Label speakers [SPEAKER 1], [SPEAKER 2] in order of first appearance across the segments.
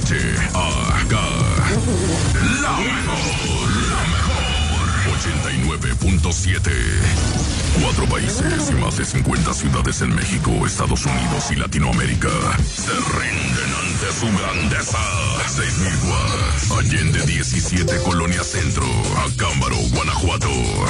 [SPEAKER 1] H-A-K. La mejor. 89.7. 4 países y más de 50 ciudades en México, Estados Unidos y Latinoamérica se rinden ante su grandeza. 6,000 watts. Allende 17, Colonia Centro, Acámbaro, Guanajuato.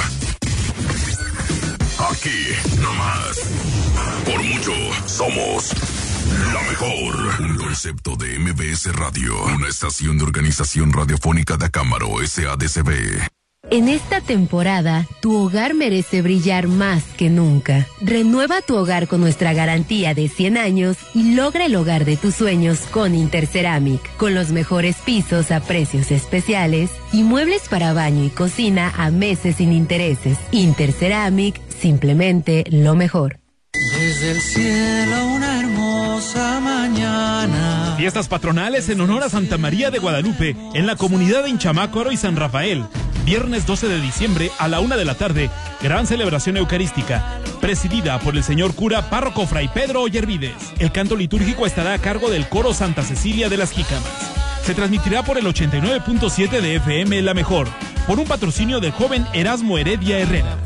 [SPEAKER 1] Aquí, nomás. Por mucho, somos la mejor. Un concepto de MBS Radio, una estación de organización radiofónica de Acámbaro, SADCB.
[SPEAKER 2] En esta temporada, tu hogar merece brillar más que nunca. Renueva tu hogar con nuestra garantía de 100 años y logra el hogar de tus sueños con Interceramic, con los mejores pisos a precios especiales y muebles para baño y cocina a meses sin intereses. Interceramic, simplemente lo mejor.
[SPEAKER 3] Desde el cielo una hermosa mañana.
[SPEAKER 4] Fiestas patronales en honor a Santa María de Guadalupe en la comunidad de Inchamácuaro y San Rafael. Viernes 12 de diciembre a la 1 de la tarde, gran celebración eucarística, presidida por el señor cura párroco Fray Pedro Ollervides. El canto litúrgico estará a cargo del coro Santa Cecilia de las Jícamas. Se transmitirá por el 89.7 de FM La Mejor, por un patrocinio del joven Erasmo Heredia Herrera.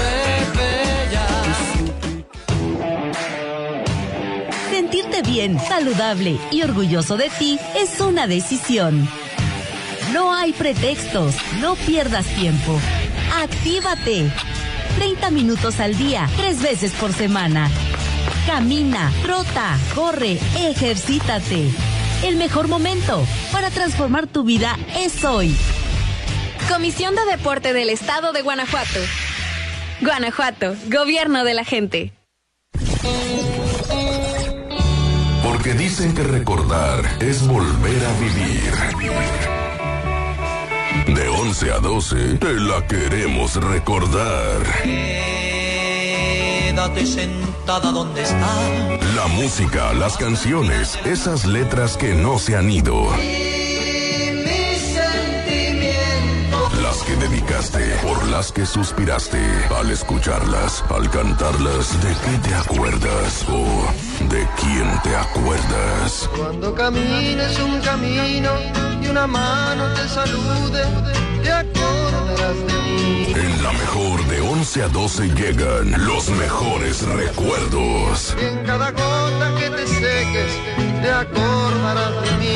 [SPEAKER 2] Sentirte bien, saludable y orgulloso de ti es una decisión. No hay pretextos, no pierdas tiempo. ¡Actívate! 30 minutos al día, 3 veces por semana. Camina, trota, corre, ejercítate. El mejor momento para transformar tu vida es hoy.
[SPEAKER 5] Comisión de Deporte del Estado de Guanajuato. Guanajuato, gobierno de la gente.
[SPEAKER 1] Porque dicen que recordar es volver a vivir. De 11 a 12, te la queremos recordar.
[SPEAKER 3] Quédate sentada donde estás.
[SPEAKER 1] La música, las canciones, esas letras que no se han ido. Las que dedicaste, por las que suspiraste. Al escucharlas, al cantarlas, ¿de qué te acuerdas? ¿O de quién te acuerdas?
[SPEAKER 6] Cuando camines un camino y una mano te salude, te acordarás de mí.
[SPEAKER 1] En la mejor de 11 a 12 llegan los mejores recuerdos.
[SPEAKER 6] Y en cada gota que te seques, te acordarás de mí.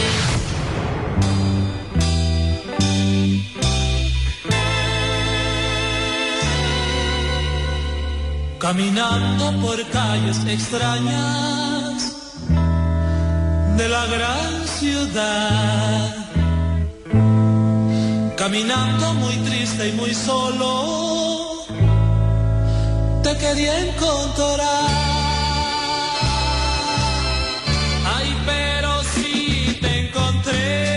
[SPEAKER 3] Caminando por calles extrañas de la gran ciudad, caminando muy triste y muy solo, te quería encontrar. Ay, pero si te encontré.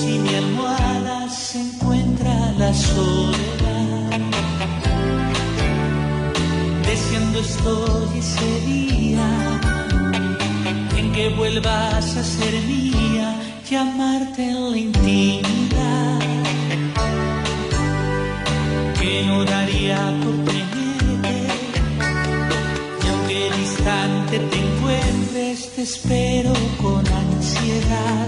[SPEAKER 3] si mi almohada se encuentra la soledad. Deseando estoy ese día en que vuelvas a ser mía y amarte en la intimidad, que no daría por tenerte, y aunque distante te encuentres, te espero con ansiedad.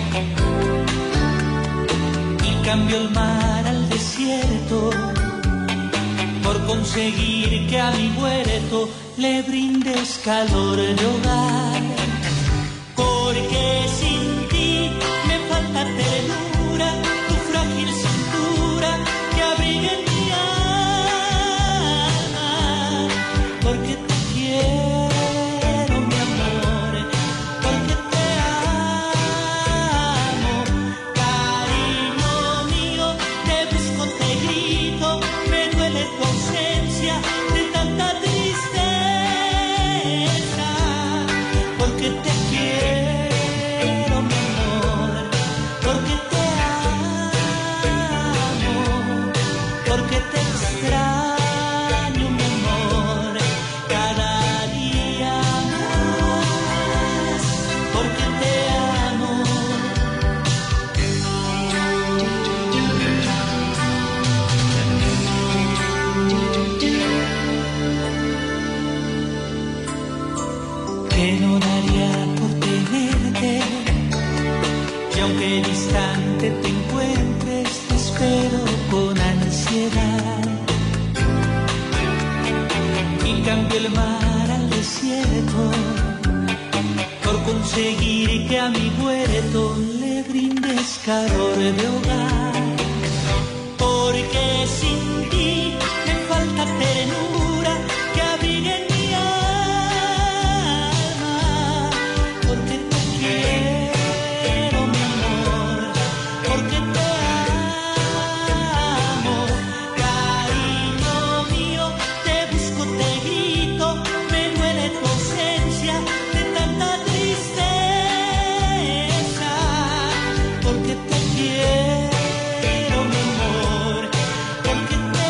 [SPEAKER 3] Y cambio el mar al desierto por conseguir que a mi huerto le brindes calor de hogar. Porque sin ti me falta ternura, tu frágil cintura que abrigue mi alma. Porque te quiero, mi amor, porque te amo. Cariño mío, te busco, te grito, me duele tu ausencia de tanta tristeza. Porque te quiero, mi amor, porque te amo, porque te extraño, mi amor, cada día más, porque te amo. Que no daría por tenerte, y aunque distante te encuentres, te espero con ansiedad. Y cambio el mar al desierto por conseguir que a mi huerto le brindes calor de hogar. Porque sin ti me falta ternura que abrigue mi alma. Porque te quiero, mi amor, porque te amo. Cariño mío, te busco, te grito, me duele tu ausencia de tanta tristeza. Porque te quiero, mi amor, porque te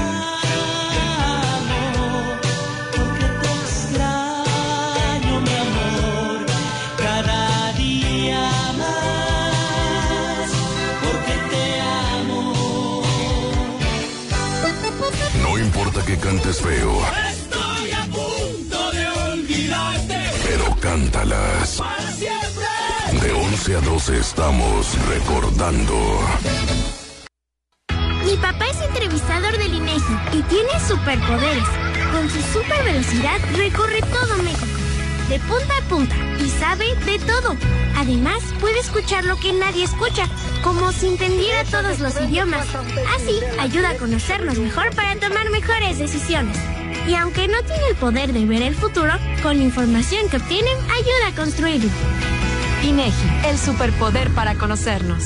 [SPEAKER 3] amo, porque te extraño, mi amor, cada día más, porque te amo.
[SPEAKER 1] No importa que cantes feo,
[SPEAKER 3] Estoy a punto de olvidarte
[SPEAKER 1] pero cántalas.
[SPEAKER 3] para siempre.
[SPEAKER 1] De 11 a 12 estamos recordando.
[SPEAKER 7] Mi papá es entrevistador del INEGI y tiene superpoderes. Con su super velocidad recorre todo México, de punta a punta, y sabe de todo. Además, puede escuchar lo que nadie escucha, como si entendiera todos los idiomas. Así, ayuda a conocernos mejor para tomar mejores decisiones. Y aunque no tiene el poder de ver el futuro, con la información que obtiene, ayuda a construirlo.
[SPEAKER 5] INEGI, el superpoder para conocernos.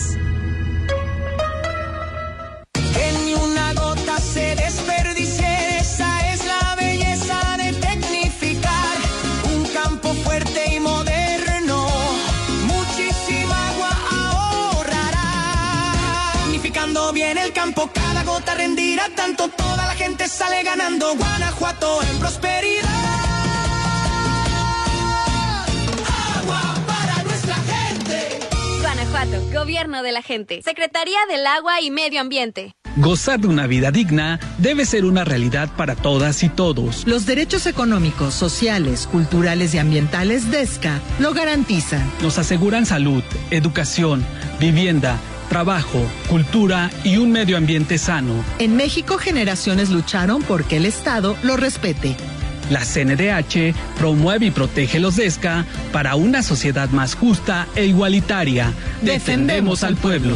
[SPEAKER 3] Que ni una gota se desperdicie, esa es la belleza de tecnificar un campo fuerte y moderno. Muchísima agua ahorrará. Tecnificando bien el campo, cada gota rendirá tanto, toda la gente sale ganando. Guanajuato en prosperidad. Agua para nuestra gente.
[SPEAKER 5] Guanajuato, Gobierno de la Gente. Secretaría del Agua y Medio Ambiente.
[SPEAKER 8] Gozar de una vida digna debe ser una realidad para todas y todos.
[SPEAKER 9] Los derechos económicos, sociales, culturales y ambientales de ESCA lo garantizan.
[SPEAKER 8] Nos aseguran salud, educación, vivienda, trabajo, cultura y un medio ambiente sano.
[SPEAKER 9] En México, generaciones lucharon porque el Estado lo respete.
[SPEAKER 8] La CNDH promueve y protege los ESCA para una sociedad más justa e igualitaria. Defendemos al pueblo.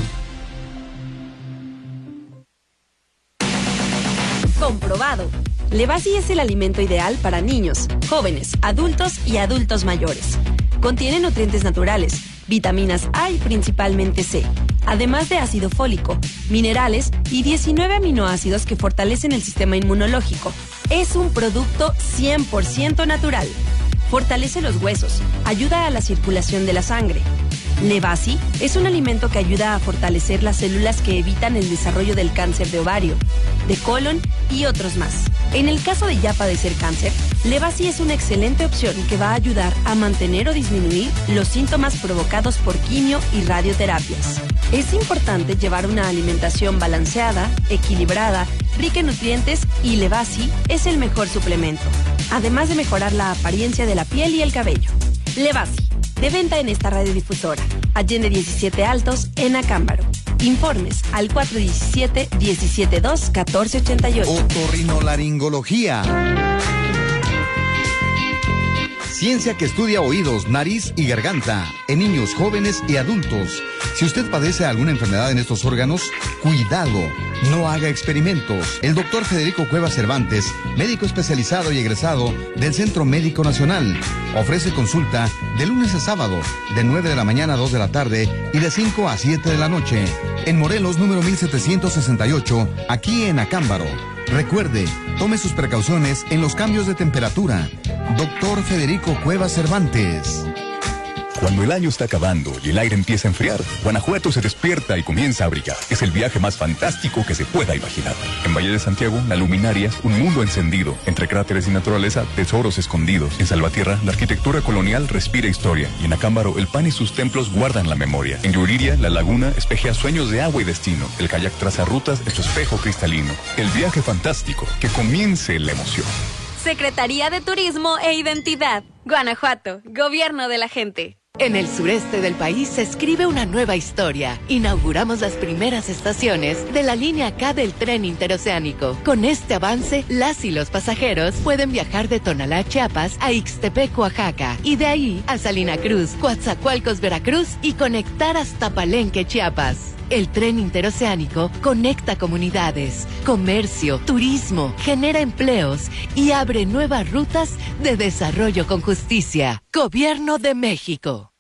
[SPEAKER 2] Comprobado. Levasi es el alimento ideal para niños, jóvenes, adultos y adultos mayores. Contiene nutrientes naturales, vitaminas A y principalmente C, además de ácido fólico, minerales y 19 aminoácidos que fortalecen el sistema inmunológico. Es un producto 100% natural. Fortalece los huesos, ayuda a la circulación de la sangre,
[SPEAKER 10] Levasi es un alimento que ayuda a fortalecer las células que evitan el desarrollo del cáncer de ovario, de colon y otros más. En el caso de ya padecer cáncer, Levasi es una excelente opción que va a ayudar a mantener o disminuir los síntomas provocados por quimio y radioterapias. Es importante llevar una alimentación balanceada, equilibrada, rica en nutrientes, y Levasi es el mejor suplemento, además de mejorar la apariencia de la piel y el cabello. Levasi, de venta en esta radiodifusora. Allende 17 Altos, en Acámbaro. Informes al 417-172-1488.
[SPEAKER 11] Otorrinolaringología. Ciencia que estudia oídos, nariz y garganta en niños, jóvenes y adultos. Si usted padece alguna enfermedad en estos órganos, cuidado, no haga experimentos. El doctor Federico Cuevas Cervantes, médico especializado y egresado del Centro Médico Nacional, ofrece consulta de lunes a sábado, de 9 de la mañana a 2 de la tarde y de 5 a 7 de la noche. En Morelos, número 1768, aquí en Acámbaro. Recuerde, tome sus precauciones en los cambios de temperatura. Doctor Federico Cuevas Cervantes.
[SPEAKER 12] Cuando el año está acabando y el aire empieza a enfriar, Guanajuato se despierta y comienza a brillar. Es el viaje más fantástico que se pueda imaginar. En Valle de Santiago, la luminaria, un mundo encendido. Entre cráteres y naturaleza, tesoros escondidos. En Salvatierra, la arquitectura colonial respira historia. Y en Acámbaro, el pan y sus templos guardan la memoria. En Yuriria, la laguna espejea sueños de agua y destino. El kayak traza rutas en su espejo cristalino. El viaje fantástico. Que comience la emoción.
[SPEAKER 5] Secretaría de Turismo e Identidad. Guanajuato, Gobierno de la gente.
[SPEAKER 13] En el sureste del país se escribe una nueva historia. Inauguramos las primeras estaciones de la línea K del tren interoceánico. Con este avance, las y los pasajeros pueden viajar de Tonalá, Chiapas, a Ixtepec, Oaxaca, y de ahí a Salina Cruz, Coatzacoalcos, Veracruz, y conectar hasta Palenque, Chiapas. El tren interoceánico conecta comunidades, comercio, turismo, genera empleos y abre nuevas rutas de desarrollo con justicia. Gobierno de México.